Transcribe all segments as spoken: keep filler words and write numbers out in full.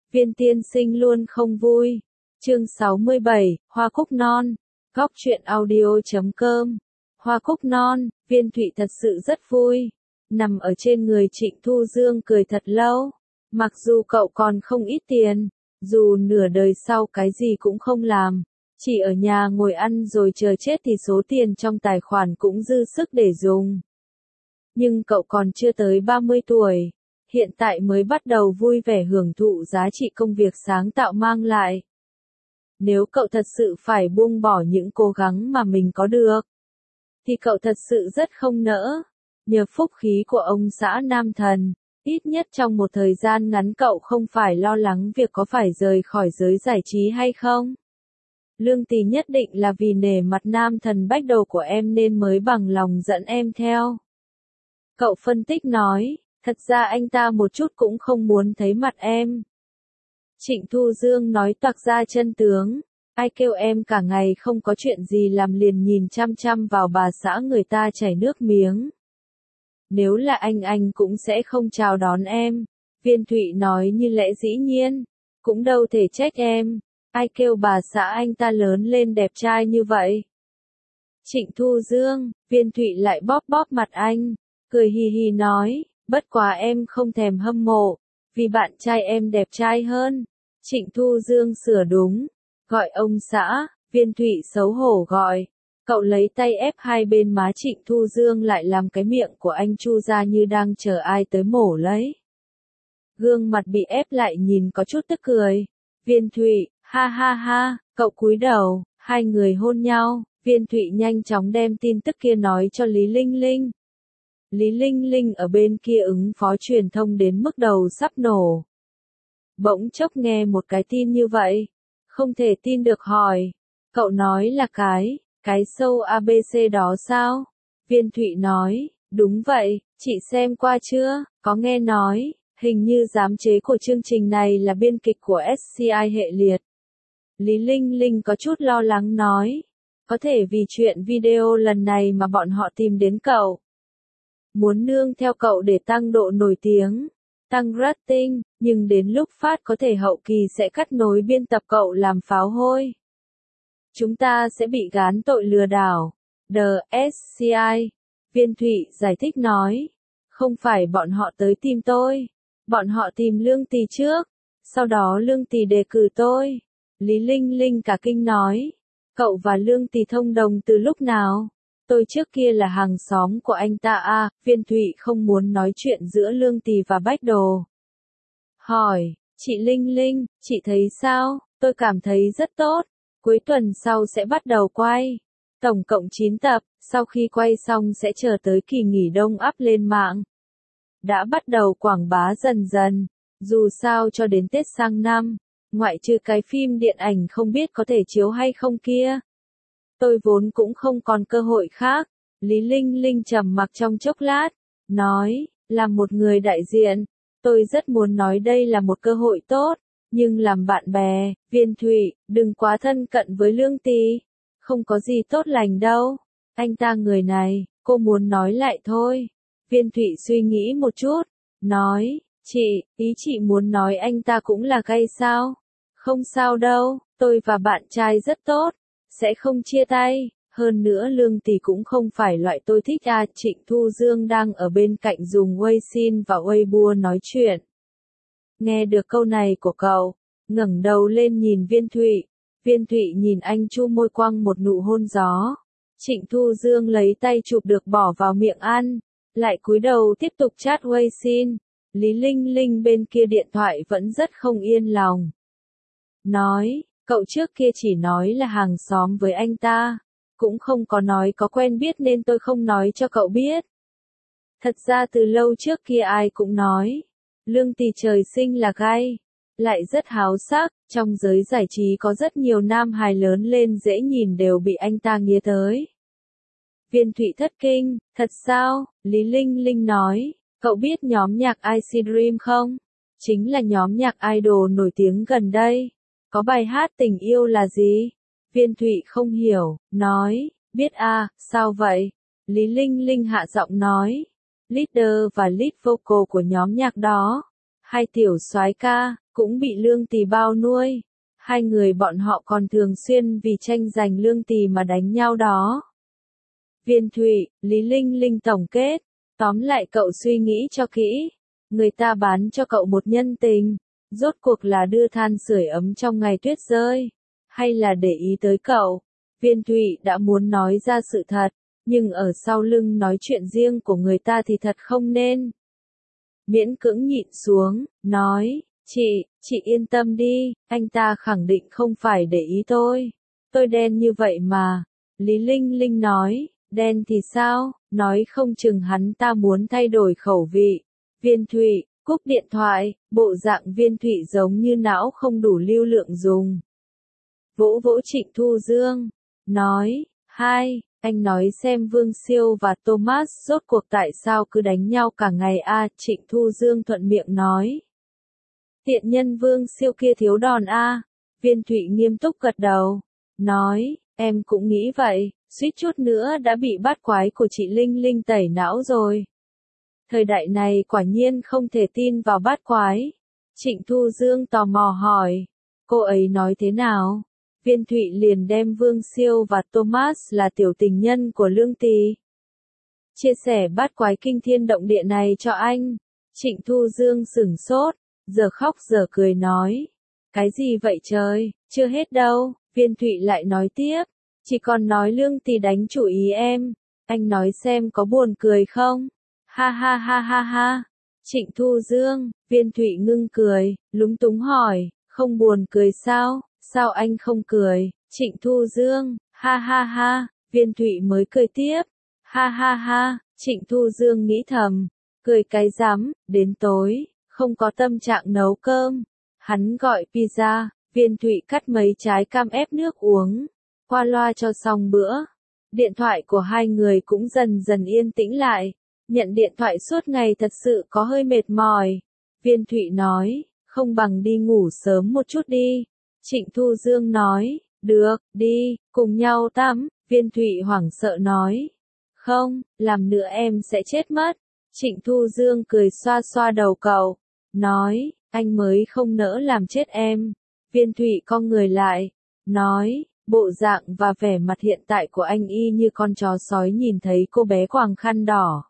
Viên tiên sinh luôn không vui. Chương sáu mươi bảy, Hoa cúc non. Góc truyện audio chấm com. Hoa cúc non, Viên Thụy thật sự rất vui. Nằm ở trên người Trịnh Thu Dương cười thật lâu. Mặc dù cậu còn không ít tiền, dù nửa đời sau cái gì cũng không làm, chỉ ở nhà ngồi ăn rồi chờ chết thì số tiền trong tài khoản cũng dư sức để dùng. Nhưng cậu còn chưa tới ba mươi tuổi, hiện tại mới bắt đầu vui vẻ hưởng thụ giá trị công việc sáng tạo mang lại. Nếu cậu thật sự phải buông bỏ những cố gắng mà mình có được, thì cậu thật sự rất không nỡ. Nhờ phúc khí của ông xã Nam Thần, ít nhất trong một thời gian ngắn cậu không phải lo lắng việc có phải rời khỏi giới giải trí hay không. Lương Tì nhất định là vì nể mặt Nam Thần bách đầu của em nên mới bằng lòng dẫn em theo. Cậu phân tích nói, thật ra anh ta một chút cũng không muốn thấy mặt em. Trịnh Thu Dương nói toạc ra chân tướng, ai kêu em cả ngày không có chuyện gì làm liền nhìn chăm chăm vào bà xã người ta chảy nước miếng. Nếu là anh anh cũng sẽ không chào đón em. Viên Thụy nói như lẽ dĩ nhiên, cũng đâu thể trách em, ai kêu bà xã anh ta lớn lên đẹp trai như vậy. Trịnh Thu Dương, Viên Thụy lại bóp bóp mặt anh, cười hì hì nói, bất quá em không thèm hâm mộ, vì bạn trai em đẹp trai hơn. Trịnh Thu Dương sửa đúng, gọi ông xã, Viên Thụy xấu hổ gọi. Cậu lấy tay ép hai bên má Trịnh Thu Dương lại làm cái miệng của anh chu ra như đang chờ ai tới mổ lấy. Gương mặt bị ép lại nhìn có chút tức cười. Viên Thụy, ha ha ha, cậu cúi đầu, hai người hôn nhau. Viên Thụy nhanh chóng đem tin tức kia nói cho Lý Linh Linh. Lý Linh Linh ở bên kia ứng phó truyền thông đến mức đầu sắp nổ. Bỗng chốc nghe một cái tin như vậy, không thể tin được hỏi, cậu nói là cái, cái show a bê xê đó sao? Viên Thụy nói, đúng vậy, chị xem qua chưa, có nghe nói, hình như giám chế của chương trình này là biên kịch của ét xê i hệ liệt. Lý Linh Linh có chút lo lắng nói, có thể vì chuyện video lần này mà bọn họ tìm đến cậu. Muốn nương theo cậu để tăng độ nổi tiếng, tăng rating, nhưng đến lúc phát có thể hậu kỳ sẽ cắt nối biên tập cậu làm pháo hôi. Chúng ta sẽ bị gán tội lừa đảo. The ét xê i. Viên Thụy giải thích nói, không phải bọn họ tới tìm tôi, bọn họ tìm Lương Tì trước, sau đó Lương Tì đề cử tôi. Lý Linh Linh cả kinh nói, cậu và Lương Tì thông đồng từ lúc nào? Tôi trước kia là hàng xóm của anh ta à. Viên Thụy không muốn nói chuyện giữa Lương Tì và Bách Đồ. Hỏi, chị Linh Linh, chị thấy sao? Tôi cảm thấy rất tốt. Cuối tuần sau sẽ bắt đầu quay. Tổng cộng chín tập, sau khi quay xong sẽ chờ tới kỳ nghỉ đông up lên mạng. Đã bắt đầu quảng bá dần dần, dù sao cho đến Tết sang năm, ngoại trừ cái phim điện ảnh không biết có thể chiếu hay không kia. Tôi vốn cũng không còn cơ hội khác. Lý Linh Linh trầm mặc trong chốc lát, nói, là một người đại diện, tôi rất muốn nói đây là một cơ hội tốt, nhưng làm bạn bè, Viên Thụy, đừng quá thân cận với Lương Tì, không có gì tốt lành đâu, anh ta người này, cô muốn nói lại thôi. Viên Thụy suy nghĩ một chút, nói, chị, ý chị muốn nói anh ta cũng là gay sao? Không sao đâu, tôi và bạn trai rất tốt, sẽ không chia tay, hơn nữa Lương Tì cũng không phải loại tôi thích à. Trịnh Thu Dương đang ở bên cạnh dùng Weixin và Weibo nói chuyện. Nghe được câu này của cậu, ngẩng đầu lên nhìn Viên Thụy. Viên Thụy nhìn anh chu môi quăng một nụ hôn gió. Trịnh Thu Dương lấy tay chụp được bỏ vào miệng ăn, lại cúi đầu tiếp tục chat Weixin. Lý Linh Linh bên kia điện thoại vẫn rất không yên lòng. Nói, cậu trước kia chỉ nói là hàng xóm với anh ta, cũng không có nói có quen biết nên tôi không nói cho cậu biết. Thật ra từ lâu trước kia ai cũng nói, Lương Tì trời sinh là gay, lại rất háo sắc, trong giới giải trí có rất nhiều nam hài lớn lên dễ nhìn đều bị anh ta nghía tới. Viên Thụy thất kinh, thật sao? Lý Linh Linh nói, cậu biết nhóm nhạc i xê Dream không? Chính là nhóm nhạc idol nổi tiếng gần đây. Có bài hát tình yêu là gì? Viên Thụy không hiểu, nói, biết à, sao vậy? Lý Linh Linh hạ giọng nói, leader và lead vocal của nhóm nhạc đó, Hai tiểu soái ca, cũng bị Lương Tỳ bao nuôi. Hai người bọn họ còn thường xuyên vì tranh giành Lương Tỳ mà đánh nhau đó. Viên Thụy, Lý Linh Linh tổng kết. Tóm lại cậu suy nghĩ cho kỹ. Người ta bán cho cậu một nhân tình. Rốt cuộc là đưa than sưởi ấm trong ngày tuyết rơi. Hay là để ý tới cậu. Viên Thụy đã muốn nói ra sự thật. Nhưng ở sau lưng nói chuyện riêng của người ta thì thật không nên. Miễn cưỡng nhịn xuống, nói, chị, chị yên tâm đi, anh ta khẳng định không phải để ý tôi. Tôi đen như vậy mà. Lý Linh Linh nói, đen thì sao, nói không chừng hắn ta muốn thay đổi khẩu vị. Viên Thụy, cúp điện thoại, bộ dạng Viên Thụy giống như não không đủ lưu lượng dùng. Vỗ vỗ Trịnh Thu Dương, nói, hai, anh nói xem Vương Siêu và Thomas rốt cuộc tại sao cứ đánh nhau cả ngày a. Trịnh Thu Dương thuận miệng nói. Tiện nhân Vương Siêu kia thiếu đòn a. Viên Thụy nghiêm túc gật đầu, nói, em cũng nghĩ vậy, suýt chút nữa đã bị bát quái của chị Linh Linh tẩy não rồi. Thời đại này quả nhiên không thể tin vào bát quái. Trịnh Thu Dương tò mò hỏi, cô ấy nói thế nào? Viên Thụy liền đem Vương Siêu và Thomas là tiểu tình nhân của Lương Tỳ chia sẻ bát quái kinh thiên động địa này cho anh. Trịnh Thu Dương sửng sốt, giờ khóc giờ cười nói, cái gì vậy trời, chưa hết đâu. Viên Thụy lại nói tiếp, chỉ còn nói Lương Tỳ đánh chủ ý em, anh nói xem có buồn cười không? Ha ha ha ha ha. Trịnh Thu Dương, Viên Thụy ngưng cười, lúng túng hỏi, không buồn cười sao? Sao anh không cười? Trịnh Thu Dương, ha ha ha. Viên Thụy mới cười tiếp, ha ha ha. Trịnh Thu Dương nghĩ thầm, cười cái rắm, đến tối, không có tâm trạng nấu cơm. Hắn gọi pizza, Viên Thụy cắt mấy trái cam ép nước uống, qua loa cho xong bữa. Điện thoại của hai người cũng dần dần yên tĩnh lại. Nhận điện thoại suốt ngày thật sự có hơi mệt mỏi. Viên Thụy nói, không bằng đi ngủ sớm một chút đi. Trịnh Thu Dương nói, được, đi, cùng nhau tắm. Viên Thụy hoảng sợ nói, không, làm nữa em sẽ chết mất. Trịnh Thu Dương cười xoa xoa đầu cậu, nói, anh mới không nỡ làm chết em. Viên Thụy cong người lại, nói, bộ dạng và vẻ mặt hiện tại của anh y như con chó sói nhìn thấy cô bé quàng khăn đỏ.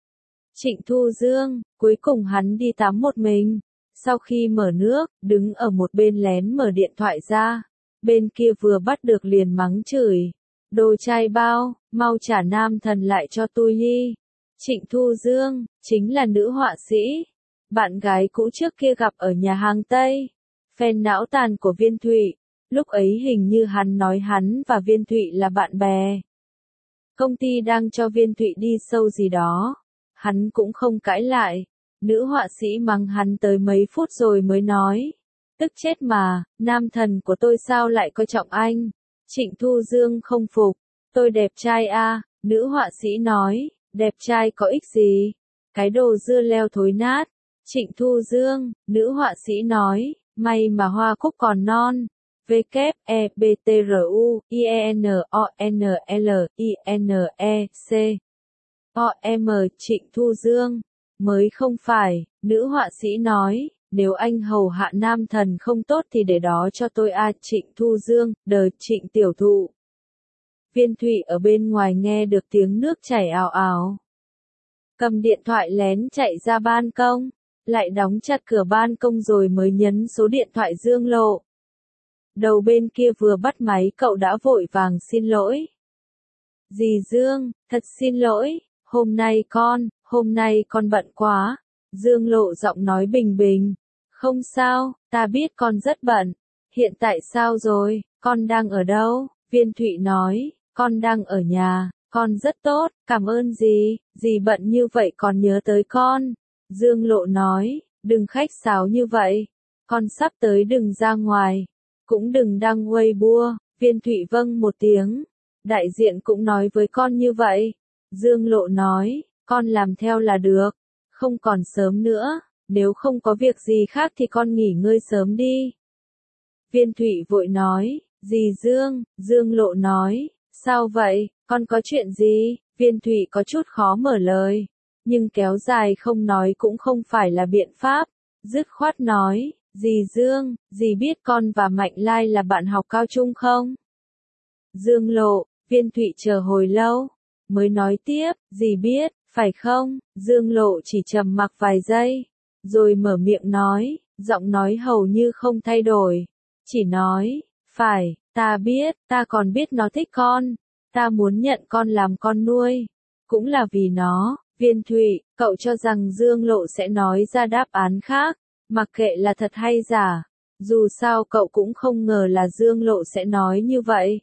Trịnh Thu Dương, cuối cùng hắn đi tắm một mình. Sau khi mở nước, đứng ở một bên lén mở điện thoại ra. Bên kia vừa bắt được liền mắng chửi. Đồ trai bao, mau trả nam thần lại cho tôi đi. Trịnh Thu Dương, chính là nữ họa sĩ. Bạn gái cũ trước kia gặp ở nhà hàng Tây. Fan não tàn của Viên Thụy. Lúc ấy hình như hắn nói hắn và Viên Thụy là bạn bè. Công ty đang cho Viên Thụy đi sâu gì đó. Hắn cũng không cãi lại. Nữ họa sĩ mắng hắn tới mấy phút rồi mới nói. Tức chết mà, nam thần của tôi sao lại coi trọng anh? Trịnh Thu Dương không phục. Tôi đẹp trai à, nữ họa sĩ nói. Đẹp trai có ích gì? Cái đồ dưa leo thối nát. Trịnh Thu Dương, nữ họa sĩ nói. May mà hoa cúc còn non. W E B T R U I E N O N L I N E C O M. Trịnh Thu Dương, mới không phải, nữ họa sĩ nói, nếu anh hầu hạ nam thần không tốt thì để đó cho tôi a. Trịnh Thu Dương, đời Trịnh tiểu thụ. Viên Thụy ở bên ngoài nghe được tiếng nước chảy ào ào. Cầm điện thoại lén chạy ra ban công, lại đóng chặt cửa ban công rồi mới nhấn số điện thoại Dương Lộ. Đầu bên kia vừa bắt máy cậu đã vội vàng xin lỗi. Dì Dương, thật xin lỗi, hôm nay con, hôm nay con bận quá. Dương Lộ giọng nói bình bình. Không sao, ta biết con rất bận. Hiện tại sao rồi, con đang ở đâu? Viên Thụy nói, con đang ở nhà, con rất tốt, cảm ơn dì, dì bận như vậy còn nhớ tới con. Dương Lộ nói, đừng khách sáo như vậy, con sắp tới đừng ra ngoài. Cũng đừng đăng Weibo. Viên Thụy vâng một tiếng. Đại diện cũng nói với con như vậy. Dương Lộ nói, con làm theo là được. Không còn sớm nữa, nếu không có việc gì khác thì con nghỉ ngơi sớm đi. Viên Thụy vội nói, dì Dương. Dương Lộ nói, sao vậy, con có chuyện gì? Viên Thụy có chút khó mở lời. Nhưng kéo dài không nói cũng không phải là biện pháp. dứt khoát nói, dì Dương, dì biết con và Mạnh Lai là bạn học cao trung không? Dương Lộ, Viên Thụy chờ hồi lâu, mới nói tiếp, dì biết, phải không? Dương Lộ chỉ trầm mặc vài giây, rồi mở miệng nói, giọng nói hầu như không thay đổi, chỉ nói, phải, ta biết, ta còn biết nó thích con, ta muốn nhận con làm con nuôi, cũng là vì nó. Viên Thụy, cậu cho rằng Dương Lộ sẽ nói ra đáp án khác, mặc kệ là thật hay giả, dù sao cậu cũng không ngờ là Dương Lộ sẽ nói như vậy.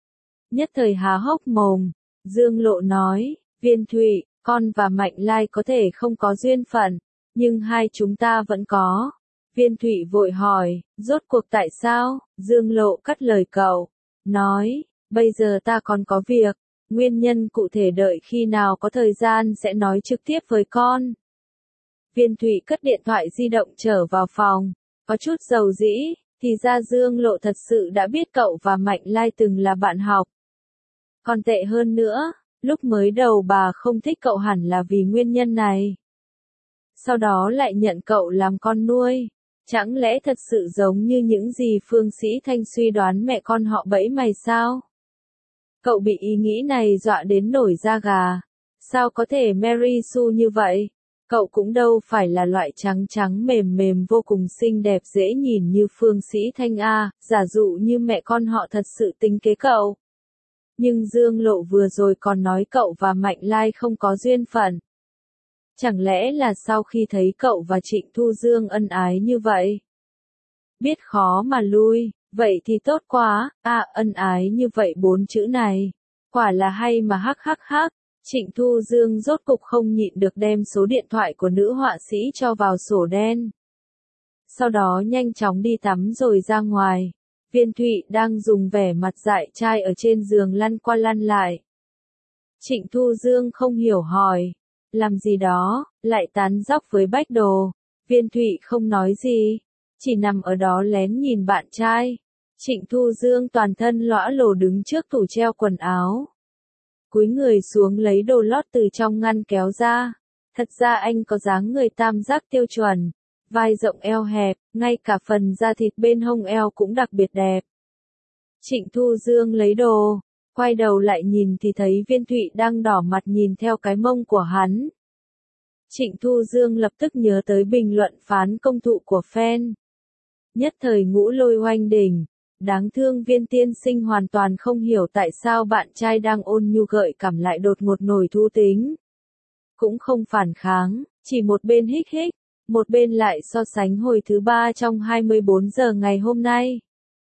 Nhất thời há hốc mồm, Dương Lộ nói, Viên Thụy, con và Mạnh Lai có thể không có duyên phận, nhưng hai chúng ta vẫn có. Viên Thụy vội hỏi, rốt cuộc tại sao? Dương Lộ cắt lời cậu, nói, bây giờ ta còn có việc, nguyên nhân cụ thể đợi khi nào có thời gian sẽ nói trực tiếp với con. Viên Thụy cất điện thoại di động trở vào phòng, có chút dầu dĩ, thì ra Dương Lộ thật sự đã biết cậu và Mạnh Lai từng là bạn học. Còn tệ hơn nữa, lúc mới đầu bà không thích cậu hẳn là vì nguyên nhân này. Sau đó lại nhận cậu làm con nuôi. Chẳng lẽ thật sự giống như những gì Phương Sĩ Thanh suy đoán mẹ con họ bẫy mày sao? Cậu bị ý nghĩ này dọa đến nổi da gà. Sao có thể Mary Sue như vậy? Cậu cũng đâu phải là loại trắng trắng mềm mềm vô cùng xinh đẹp dễ nhìn như Phương Sĩ Thanh a, giả dụ như mẹ con họ thật sự tính kế cậu. Nhưng Dương Lộ vừa rồi còn nói cậu và Mạnh Lai không có duyên phận. Chẳng lẽ là sau khi thấy cậu và Trịnh Thu Dương ân ái như vậy? Biết khó mà lui, vậy thì tốt quá, à ân ái như vậy bốn chữ này. Quả là hay mà hắc hắc hắc. Trịnh Thu Dương rốt cục không nhịn được đem số điện thoại của nữ họa sĩ cho vào sổ đen. Sau đó nhanh chóng đi tắm rồi ra ngoài. Viên Thụy đang dùng vẻ mặt dại trai ở trên giường lăn qua lăn lại. Trịnh Thu Dương không hiểu hỏi. Làm gì đó, lại tán dóc với Bách Đồ. Viên Thụy không nói gì, chỉ nằm ở đó lén nhìn bạn trai. Trịnh Thu Dương toàn thân lõa lồ đứng trước tủ treo quần áo. Cúi người xuống lấy đồ lót từ trong ngăn kéo ra. Thật ra anh có dáng người tam giác tiêu chuẩn. Vai rộng eo hẹp, ngay cả phần da thịt bên hông eo cũng đặc biệt đẹp. Trịnh Thu Dương lấy đồ, quay đầu lại nhìn thì thấy Viên Thụy đang đỏ mặt nhìn theo cái mông của hắn. Trịnh Thu Dương lập tức nhớ tới bình luận phán công thụ của fan. Nhất thời ngũ lôi oanh đỉnh, đáng thương Viên tiên sinh hoàn toàn không hiểu tại sao bạn trai đang ôn nhu gợi cảm lại đột ngột nổi thú tính. Cũng không phản kháng, chỉ một bên hích hích, một bên lại so sánh hồi thứ ba trong hai mươi bốn giờ ngày hôm nay.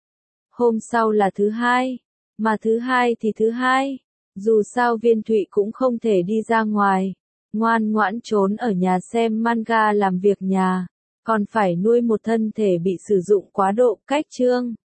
Hôm sau là thứ hai, mà thứ hai thì thứ hai, dù sao Viên Thụy cũng không thể đi ra ngoài, ngoan ngoãn trốn ở nhà xem manga làm việc nhà, còn phải nuôi một thân thể bị sử dụng quá độ cách chương.